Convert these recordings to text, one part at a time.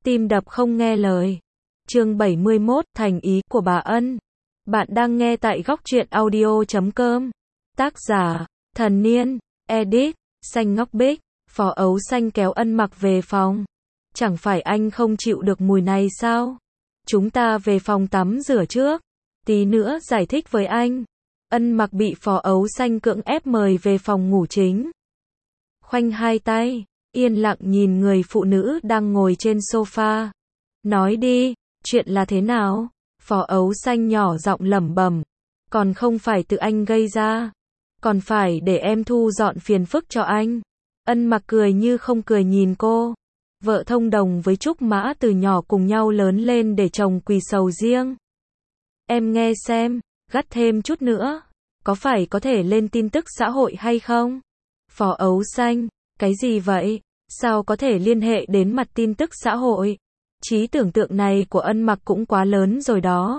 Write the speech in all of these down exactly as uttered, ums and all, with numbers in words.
tim đập không nghe lời. Chương bảy mươi mốt, thành ý của bà Ân. Bạn đang nghe tại góc truyện audio chấm com. Tác giả, Thần Niên, edit, Xanh Ngóc Bích. Phó Ấu Xanh kéo Ân Mặc về phòng. Chẳng phải anh không chịu được mùi này sao? Chúng ta về phòng tắm rửa trước. Tí nữa giải thích với anh. Ân Mặc bị Phó Ấu Xanh cưỡng ép mời về phòng ngủ chính. Khoanh hai tay, yên lặng nhìn người phụ nữ đang ngồi trên sofa. Nói đi, chuyện là thế nào? Phó Ấu Xanh nhỏ giọng lẩm bẩm. Còn không phải tự anh gây ra. Còn phải để em thu dọn phiền phức cho anh. Ân Mặc cười như không cười nhìn cô. Vợ thông đồng với Trúc Mã từ nhỏ cùng nhau lớn lên để trồng quỳ sầu riêng. Em nghe xem, gắt thêm chút nữa. Có phải có thể lên tin tức xã hội hay không? Phó Ấu Xanh, cái gì vậy? Sao có thể liên hệ đến mặt tin tức xã hội? Trí tưởng tượng này của Ân Mặc cũng quá lớn rồi đó.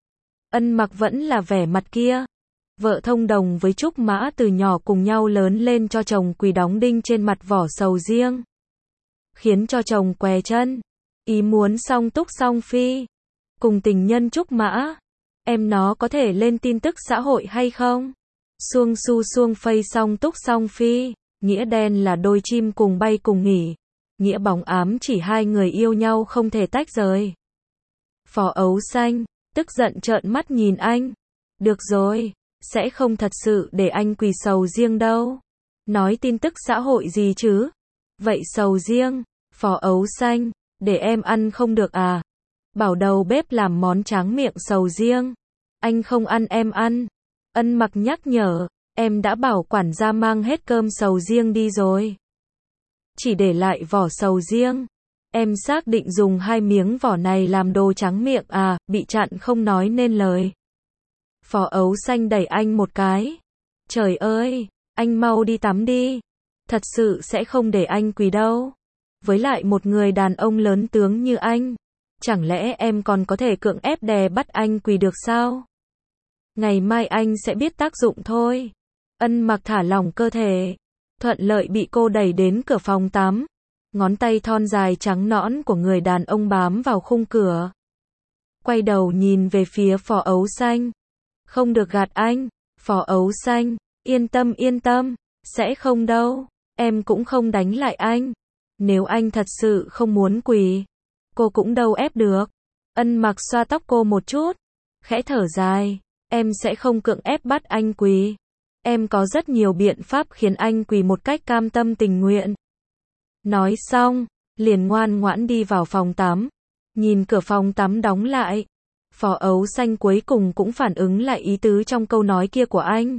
Ân Mặc vẫn là vẻ mặt kia. Vợ thông đồng với Trúc Mã từ nhỏ cùng nhau lớn lên cho chồng quỳ đóng đinh trên mặt vỏ sầu riêng. Khiến cho chồng què chân. Ý muốn song túc song phi. Cùng tình nhân Trúc Mã. Em nó có thể lên tin tức xã hội hay không? Xuông su xuông phây song túc song phi. Nghĩa đen là đôi chim cùng bay cùng nghỉ. Nghĩa bóng ám chỉ hai người yêu nhau không thể tách rời. Phó Ấu Xanh, tức giận trợn mắt nhìn anh. Được rồi, sẽ không thật sự để anh quỳ sầu riêng đâu. Nói tin tức xã hội gì chứ? Vậy sầu riêng, Phó Ấu Xanh, để em ăn không được à? Bảo đầu bếp làm món tráng miệng sầu riêng. Anh không ăn em ăn. Ân Mặc nhắc nhở, em đã bảo quản gia mang hết cơm sầu riêng đi rồi. Chỉ để lại vỏ sầu riêng. Em xác định dùng hai miếng vỏ này làm đồ tráng miệng à? Bị chặn không nói nên lời. Phó Ấu Xanh đẩy anh một cái. Trời ơi, anh mau đi tắm đi. Thật sự sẽ không để anh quỳ đâu. Với lại một người đàn ông lớn tướng như anh. Chẳng lẽ em còn có thể cưỡng ép đè bắt anh quỳ được sao? Ngày mai anh sẽ biết tác dụng thôi. Ân Mặc thả lỏng cơ thể. Thuận lợi bị cô đẩy đến cửa phòng tắm. Ngón tay thon dài trắng nõn của người đàn ông bám vào khung cửa. Quay đầu nhìn về phía Phó Ấu Xanh. Không được gạt anh. Phó Ấu Xanh, yên tâm yên tâm. Sẽ không đâu. Em cũng không đánh lại anh. Nếu anh thật sự không muốn quỳ, cô cũng đâu ép được. Ân Mặc xoa tóc cô một chút. Khẽ thở dài. Em sẽ không cưỡng ép bắt anh quỳ. Em có rất nhiều biện pháp khiến anh quỳ một cách cam tâm tình nguyện. Nói xong, liền ngoan ngoãn đi vào phòng tắm. Nhìn cửa phòng tắm đóng lại. Phó Ấu Xanh cuối cùng cũng phản ứng lại ý tứ trong câu nói kia của anh.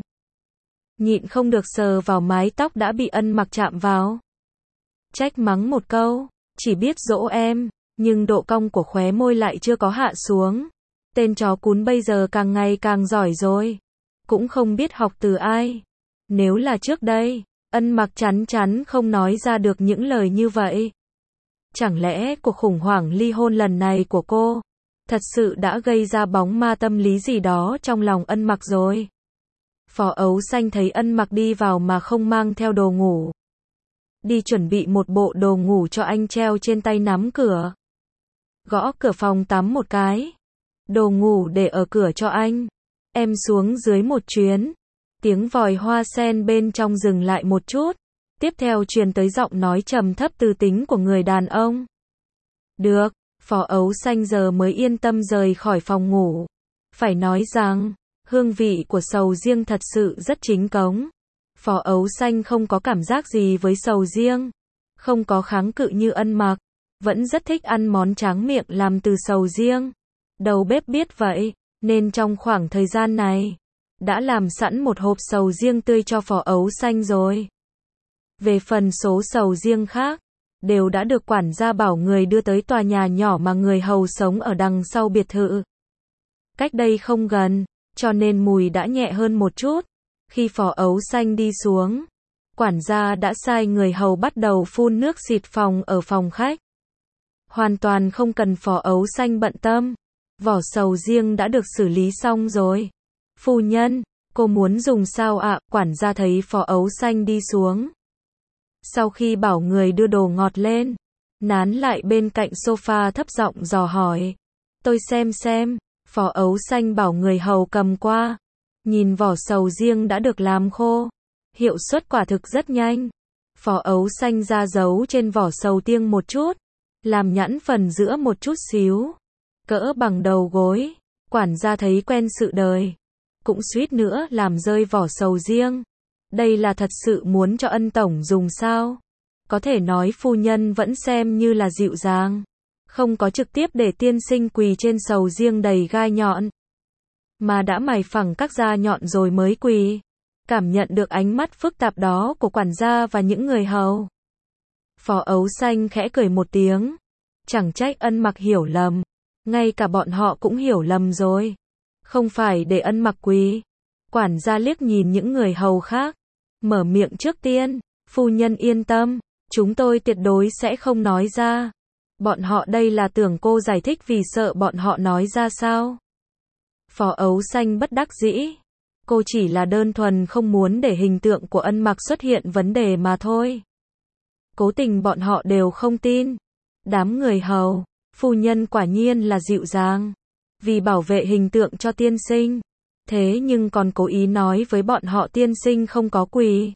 Nhịn không được sờ vào mái tóc đã bị Ân Mặc chạm vào. Trách mắng một câu, chỉ biết dỗ em, nhưng độ cong của khóe môi lại chưa có hạ xuống. Tên chó cún bây giờ càng ngày càng giỏi rồi. Cũng không biết học từ ai. Nếu là trước đây, Ân Mặc chắn chắn không nói ra được những lời như vậy. Chẳng lẽ cuộc khủng hoảng ly hôn lần này của cô thật sự đã gây ra bóng ma tâm lý gì đó trong lòng Ân Mặc rồi? Phó Ấu Xanh thấy Ân Mặc đi vào mà không mang theo đồ ngủ. Đi chuẩn bị một bộ đồ ngủ cho anh treo trên tay nắm cửa. Gõ cửa phòng tắm một cái. Đồ ngủ để ở cửa cho anh. Em xuống dưới một chuyến. Tiếng vòi hoa sen bên trong dừng lại một chút. Tiếp theo truyền tới giọng nói trầm thấp tư tính của người đàn ông. Được, Phó Ấu Xanh giờ mới yên tâm rời khỏi phòng ngủ. Phải nói rằng, hương vị của sầu riêng thật sự rất chính cống. Phó Ấu Xanh không có cảm giác gì với sầu riêng. Không có kháng cự như Ân Mặc. Vẫn rất thích ăn món tráng miệng làm từ sầu riêng. Đầu bếp biết vậy, nên trong khoảng thời gian này, đã làm sẵn một hộp sầu riêng tươi cho Phó Ấu Xanh rồi. Về phần số sầu riêng khác, đều đã được quản gia bảo người đưa tới tòa nhà nhỏ mà người hầu sống ở đằng sau biệt thự. Cách đây không gần, cho nên mùi đã nhẹ hơn một chút. Khi Phó Ấu Xanh đi xuống, quản gia đã sai người hầu bắt đầu phun nước xịt phòng ở phòng khách. Hoàn toàn không cần Phó Ấu Xanh bận tâm. Vỏ sầu riêng đã được xử lý xong rồi. Phu nhân, cô muốn dùng sao ạ? Quản gia thấy Phó Ấu Xanh đi xuống. Sau khi bảo người đưa đồ ngọt lên, nán lại bên cạnh sofa thấp giọng dò hỏi. Tôi xem xem, Phó Ấu Xanh bảo người hầu cầm qua. Nhìn vỏ sầu riêng đã được làm khô. Hiệu suất quả thực rất nhanh. Phó Ấu Xanh ra dấu trên vỏ sầu riêng một chút. Làm nhẵn phần giữa một chút xíu. Cỡ bằng đầu gối. Quản gia thấy quen sự đời. Cũng suýt nữa làm rơi vỏ sầu riêng. Đây là thật sự muốn cho ân tổng dùng sao? Có thể nói phu nhân vẫn xem như là dịu dàng. Không có trực tiếp để tiên sinh quỳ trên sầu riêng đầy gai nhọn. Mà đã mài phẳng các da nhọn rồi mới quỳ. Cảm nhận được ánh mắt phức tạp đó của quản gia và những người hầu. Phó Ấu Xanh khẽ cười một tiếng. Chẳng trách Ân Mặc hiểu lầm. Ngay cả bọn họ cũng hiểu lầm rồi. Không phải để Ân Mặc quỳ. Quản gia liếc nhìn những người hầu khác. Mở miệng trước tiên. Phu nhân yên tâm. Chúng tôi tuyệt đối sẽ không nói ra. Bọn họ đây là tưởng cô giải thích vì sợ bọn họ nói ra sao? Phó Ấu Xanh bất đắc dĩ. Cô chỉ là đơn thuần không muốn để hình tượng của Ân Mặc xuất hiện vấn đề mà thôi. Cố tình bọn họ đều không tin. Đám người hầu, phu nhân quả nhiên là dịu dàng. Vì bảo vệ hình tượng cho tiên sinh. Thế nhưng còn cố ý nói với bọn họ tiên sinh không có quỳ.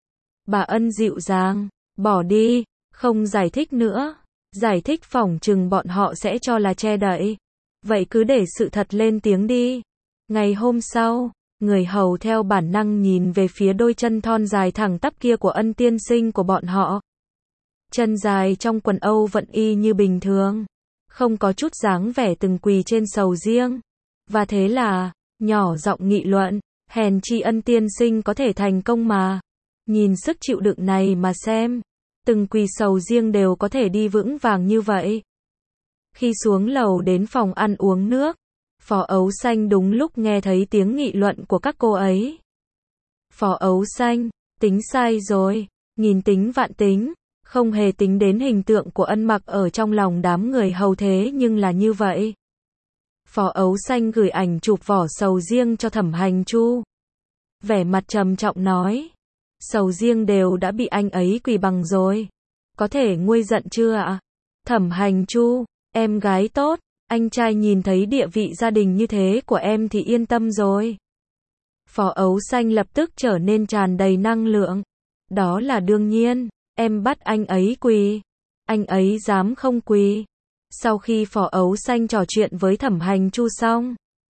Bà Ân dịu dàng, bỏ đi, không giải thích nữa. Giải thích phỏng chừng bọn họ sẽ cho là che đậy. Vậy cứ để sự thật lên tiếng đi. Ngày hôm sau, người hầu theo bản năng nhìn về phía đôi chân thon dài thẳng tắp kia của Ân tiên sinh của bọn họ. Chân dài trong quần Âu vẫn y như bình thường. Không có chút dáng vẻ từng quỳ trên sầu riêng. Và thế là, nhỏ giọng nghị luận, hèn chi Ân tiên sinh có thể thành công mà. Nhìn sức chịu đựng này mà xem. Từng quỳ sầu riêng đều có thể đi vững vàng như vậy. Khi xuống lầu đến phòng ăn uống nước, Phó Ấu Xanh đúng lúc nghe thấy tiếng nghị luận của các cô ấy. Phó Ấu Xanh, tính sai rồi, nghìn tính vạn tính, không hề tính đến hình tượng của Ân Mặc ở trong lòng đám người hầu thế nhưng là như vậy. Phó Ấu Xanh gửi ảnh chụp vỏ sầu riêng cho Thẩm Hành Chu. Vẻ mặt trầm trọng nói. Sầu riêng đều đã bị anh ấy quỳ bằng rồi. Có thể nguôi giận chưa ạ? Thẩm Hành Chu, em gái tốt, anh trai nhìn thấy địa vị gia đình như thế của em thì yên tâm rồi. Phó Ấu Xanh lập tức trở nên tràn đầy năng lượng. Đó là đương nhiên, em bắt anh ấy quỳ. Anh ấy dám không quỳ. Sau khi Phó Ấu Xanh trò chuyện với Thẩm Hành Chu xong,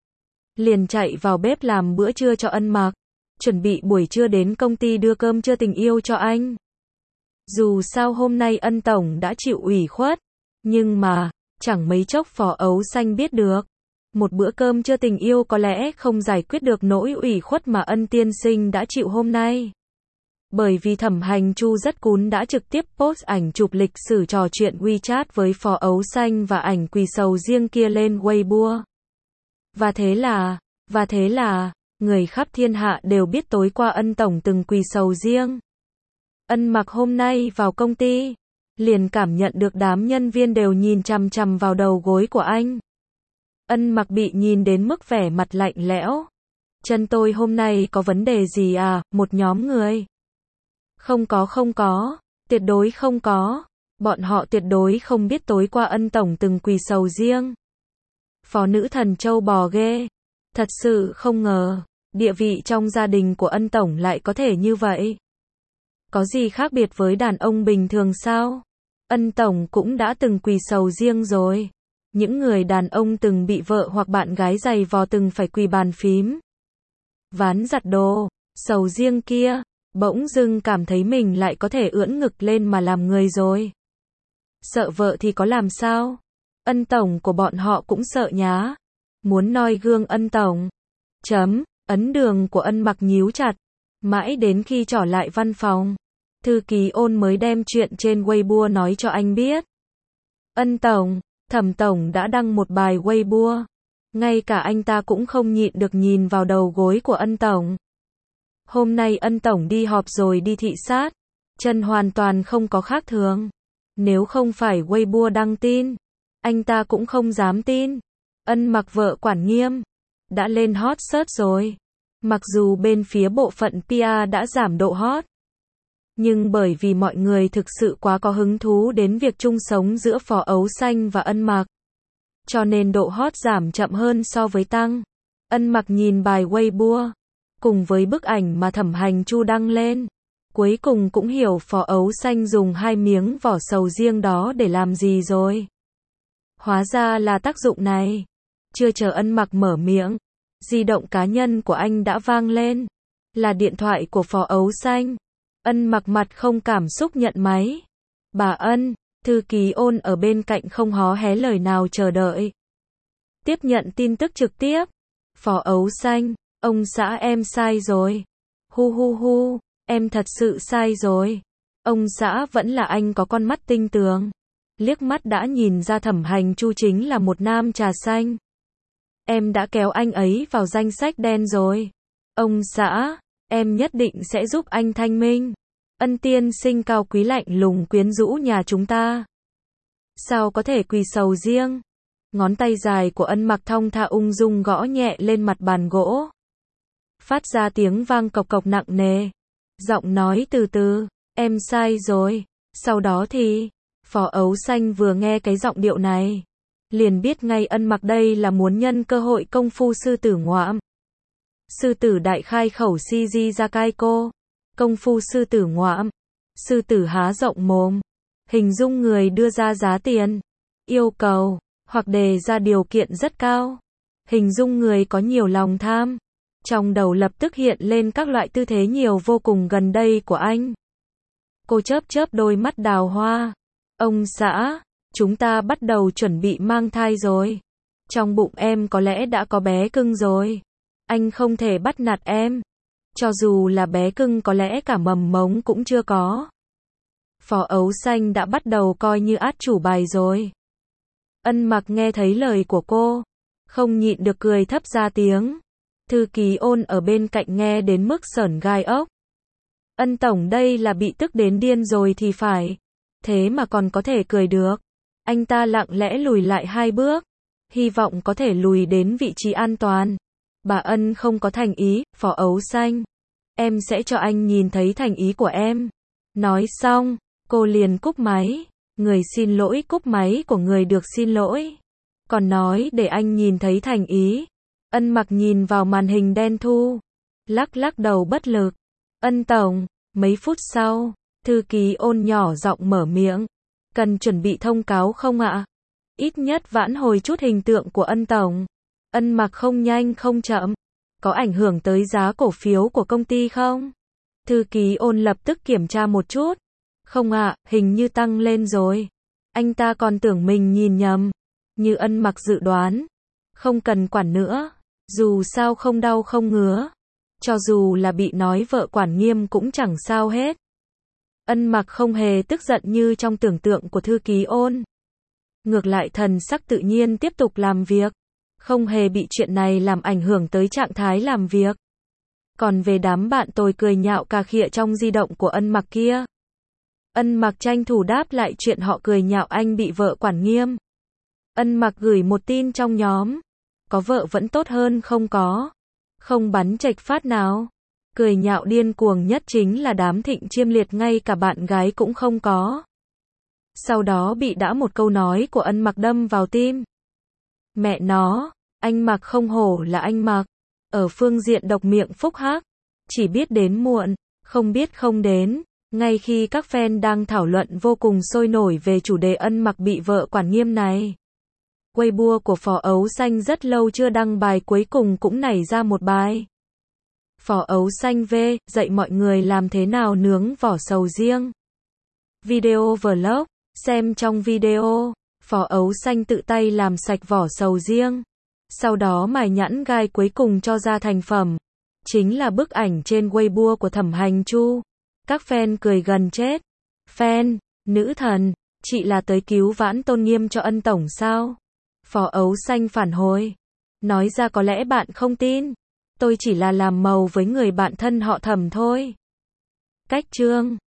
liền chạy vào bếp làm bữa trưa cho Ân Mặc. Chuẩn bị buổi trưa đến công ty đưa cơm trưa tình yêu cho anh. Dù sao hôm nay Ân tổng đã chịu ủy khuất, nhưng mà, chẳng mấy chốc Phó Ấu Xanh biết được. Một bữa cơm trưa tình yêu có lẽ không giải quyết được nỗi ủy khuất mà Ân tiên sinh đã chịu hôm nay. Bởi vì Thẩm Hành Chu rất cún đã trực tiếp post ảnh chụp lịch sử trò chuyện WeChat với Phó Ấu Xanh và ảnh quỳ sầu riêng kia lên Weibo. Và thế là, và thế là, người khắp thiên hạ đều biết tối qua Ân tổng từng quỳ sầu riêng. Ân Mặc hôm nay vào công ty, liền cảm nhận được đám nhân viên đều nhìn chằm chằm vào đầu gối của anh. Ân Mặc bị nhìn đến mức vẻ mặt lạnh lẽo. Chân tôi hôm nay có vấn đề gì à? Một nhóm người. Không có không có, tuyệt đối không có. Bọn họ tuyệt đối không biết tối qua Ân tổng từng quỳ sầu riêng. Phó nữ thần châu bò ghê. Thật sự không ngờ, địa vị trong gia đình của Ân tổng lại có thể như vậy. Có gì khác biệt với đàn ông bình thường sao? Ân tổng cũng đã từng quỳ sầu riêng rồi. Những người đàn ông từng bị vợ hoặc bạn gái giày vò từng phải quỳ bàn phím, ván giặt đồ, sầu riêng kia, bỗng dưng cảm thấy mình lại có thể ưỡn ngực lên mà làm người rồi. Sợ vợ thì có làm sao? Ân tổng của bọn họ cũng sợ nhá. Muốn noi gương Ân tổng. Chấm, ấn đường của Ân Mặc nhíu chặt. Mãi đến khi trở lại văn phòng, thư ký Ôn mới đem chuyện trên Weibo nói cho anh biết. Ân tổng, Thẩm tổng đã đăng một bài Weibo. Ngay cả anh ta cũng không nhịn được nhìn vào đầu gối của Ân tổng. Hôm nay Ân tổng đi họp rồi đi thị sát. Chân hoàn toàn không có khác thường. Nếu không phải Weibo đăng tin, anh ta cũng không dám tin. Ân Mặc vợ quản nghiêm. Đã lên hot search rồi. Mặc dù bên phía bộ phận pê e rờ đã giảm độ hot. Nhưng bởi vì mọi người thực sự quá có hứng thú đến việc chung sống giữa Phó Ấu Xanh và Ân Mặc, cho nên độ hot giảm chậm hơn so với tăng. Ân Mặc nhìn bài Weibo, cùng với bức ảnh mà Thẩm Hành Chu đăng lên, cuối cùng cũng hiểu Phó Ấu Xanh dùng hai miếng vỏ sầu riêng đó để làm gì rồi. Hóa ra là tác dụng này. Chưa chờ Ân Mặc mở miệng, di động cá nhân của anh đã vang lên. Là điện thoại của Phó Ấu Xanh. Ân Mặc mặt không cảm xúc nhận máy. Bà Ân, thư ký Ôn ở bên cạnh không hó hé lời nào chờ đợi. Tiếp nhận tin tức trực tiếp. Phó Ấu Xanh, ông xã em sai rồi. Hu hu hu, em thật sự sai rồi. Ông xã vẫn là anh có con mắt tinh tường. Liếc mắt đã nhìn ra Thẩm Hành Chu chính là một nam trà xanh. Em đã kéo anh ấy vào danh sách đen rồi. Ông xã, em nhất định sẽ giúp anh thanh minh. Ân tiên sinh cao quý lạnh lùng quyến rũ nhà chúng ta. Sao có thể quỳ sầu riêng? Ngón tay dài của Ân Mặc thong thả ung dung gõ nhẹ lên mặt bàn gỗ. Phát ra tiếng vang cộc cộc nặng nề. Giọng nói từ từ, em sai rồi. Sau đó thì, Phó Ấu Xanh vừa nghe cái giọng điệu này, liền biết ngay Ân Mặc đây là muốn nhân cơ hội công phu sư tử ngoạm. Sư tử đại khai khẩu si di ra cai cô. Công phu sư tử ngoạm. Sư tử há rộng mồm. Hình dung người đưa ra giá tiền, yêu cầu, hoặc đề ra điều kiện rất cao. Hình dung người có nhiều lòng tham. Trong đầu lập tức hiện lên các loại tư thế nhiều vô cùng gần đây của anh. Cô chớp chớp đôi mắt đào hoa. Ông xã, chúng ta bắt đầu chuẩn bị mang thai rồi. Trong bụng em có lẽ đã có bé cưng rồi. Anh không thể bắt nạt em. Cho dù là bé cưng có lẽ cả mầm mống cũng chưa có. Phó Ấu Xanh đã bắt đầu coi như át chủ bài rồi. Ân Mặc nghe thấy lời của cô, không nhịn được cười thấp ra tiếng. Thư ký Ôn ở bên cạnh nghe đến mức sởn gai ốc. Ân tổng đây là bị tức đến điên rồi thì phải. Thế mà còn có thể cười được. Anh ta lặng lẽ lùi lại hai bước, hy vọng có thể lùi đến vị trí an toàn. Bà Ân không có thành ý, Phó Ấu Xanh. Em sẽ cho anh nhìn thấy thành ý của em. Nói xong, cô liền cúp máy. Người xin lỗi cúp máy của người được xin lỗi. Còn nói để anh nhìn thấy thành ý. Ân Mặc nhìn vào màn hình đen thu. Lắc lắc đầu bất lực. Ân tổng, mấy phút sau, thư ký Ôn nhỏ giọng mở miệng. Cần chuẩn bị thông cáo không ạ? Ít nhất vãn hồi chút hình tượng của Ân tổng. Ân Mặc không nhanh không chậm. Có ảnh hưởng tới giá cổ phiếu của công ty không? Thư ký Ôn lập tức kiểm tra một chút. Không ạ, hình như tăng lên rồi. Anh ta còn tưởng mình nhìn nhầm. Như Ân Mặc dự đoán. Không cần quản nữa. Dù sao không đau không ngứa. Cho dù là bị nói vợ quản nghiêm cũng chẳng sao hết. Ân Mặc không hề tức giận như trong tưởng tượng của thư ký Ôn. Ngược lại thần sắc tự nhiên tiếp tục làm việc. Không hề bị chuyện này làm ảnh hưởng tới trạng thái làm việc. Còn về đám bạn tôi cười nhạo cà khịa trong di động của Ân Mặc kia. Ân Mặc tranh thủ đáp lại chuyện họ cười nhạo anh bị vợ quản nghiêm. Ân Mặc gửi một tin trong nhóm. Có vợ vẫn tốt hơn không có. Không bắn chệch phát nào. Cười nhạo điên cuồng nhất chính là đám Thịnh Chiêm Liệt ngay cả bạn gái cũng không có. Sau đó bị đã một câu nói của Ân Mặc đâm vào tim. Mẹ nó, anh Mặc không hổ là anh Mặc. Ở phương diện độc miệng phúc hắc. Chỉ biết đến muộn, không biết không đến. Ngay khi các fan đang thảo luận vô cùng sôi nổi về chủ đề Ân Mặc bị vợ quản nghiêm này. Weibo của Phó Ấu Xanh rất lâu chưa đăng bài cuối cùng cũng nảy ra một bài. Phó Ấu Xanh V, dạy mọi người làm thế nào nướng vỏ sầu riêng. Video vlog, xem trong video, Phó Ấu Xanh tự tay làm sạch vỏ sầu riêng. Sau đó mài nhẵn gai cuối cùng cho ra thành phẩm. Chính là bức ảnh trên Weibo của Thẩm Hành Chu. Các fan cười gần chết. Fan, nữ thần, chị là tới cứu vãn tôn nghiêm cho Ân tổng sao? Phó Ấu Xanh phản hồi. Nói ra có lẽ bạn không tin. Tôi chỉ là làm màu với người bạn thân họ Thẩm thôi. Cách chương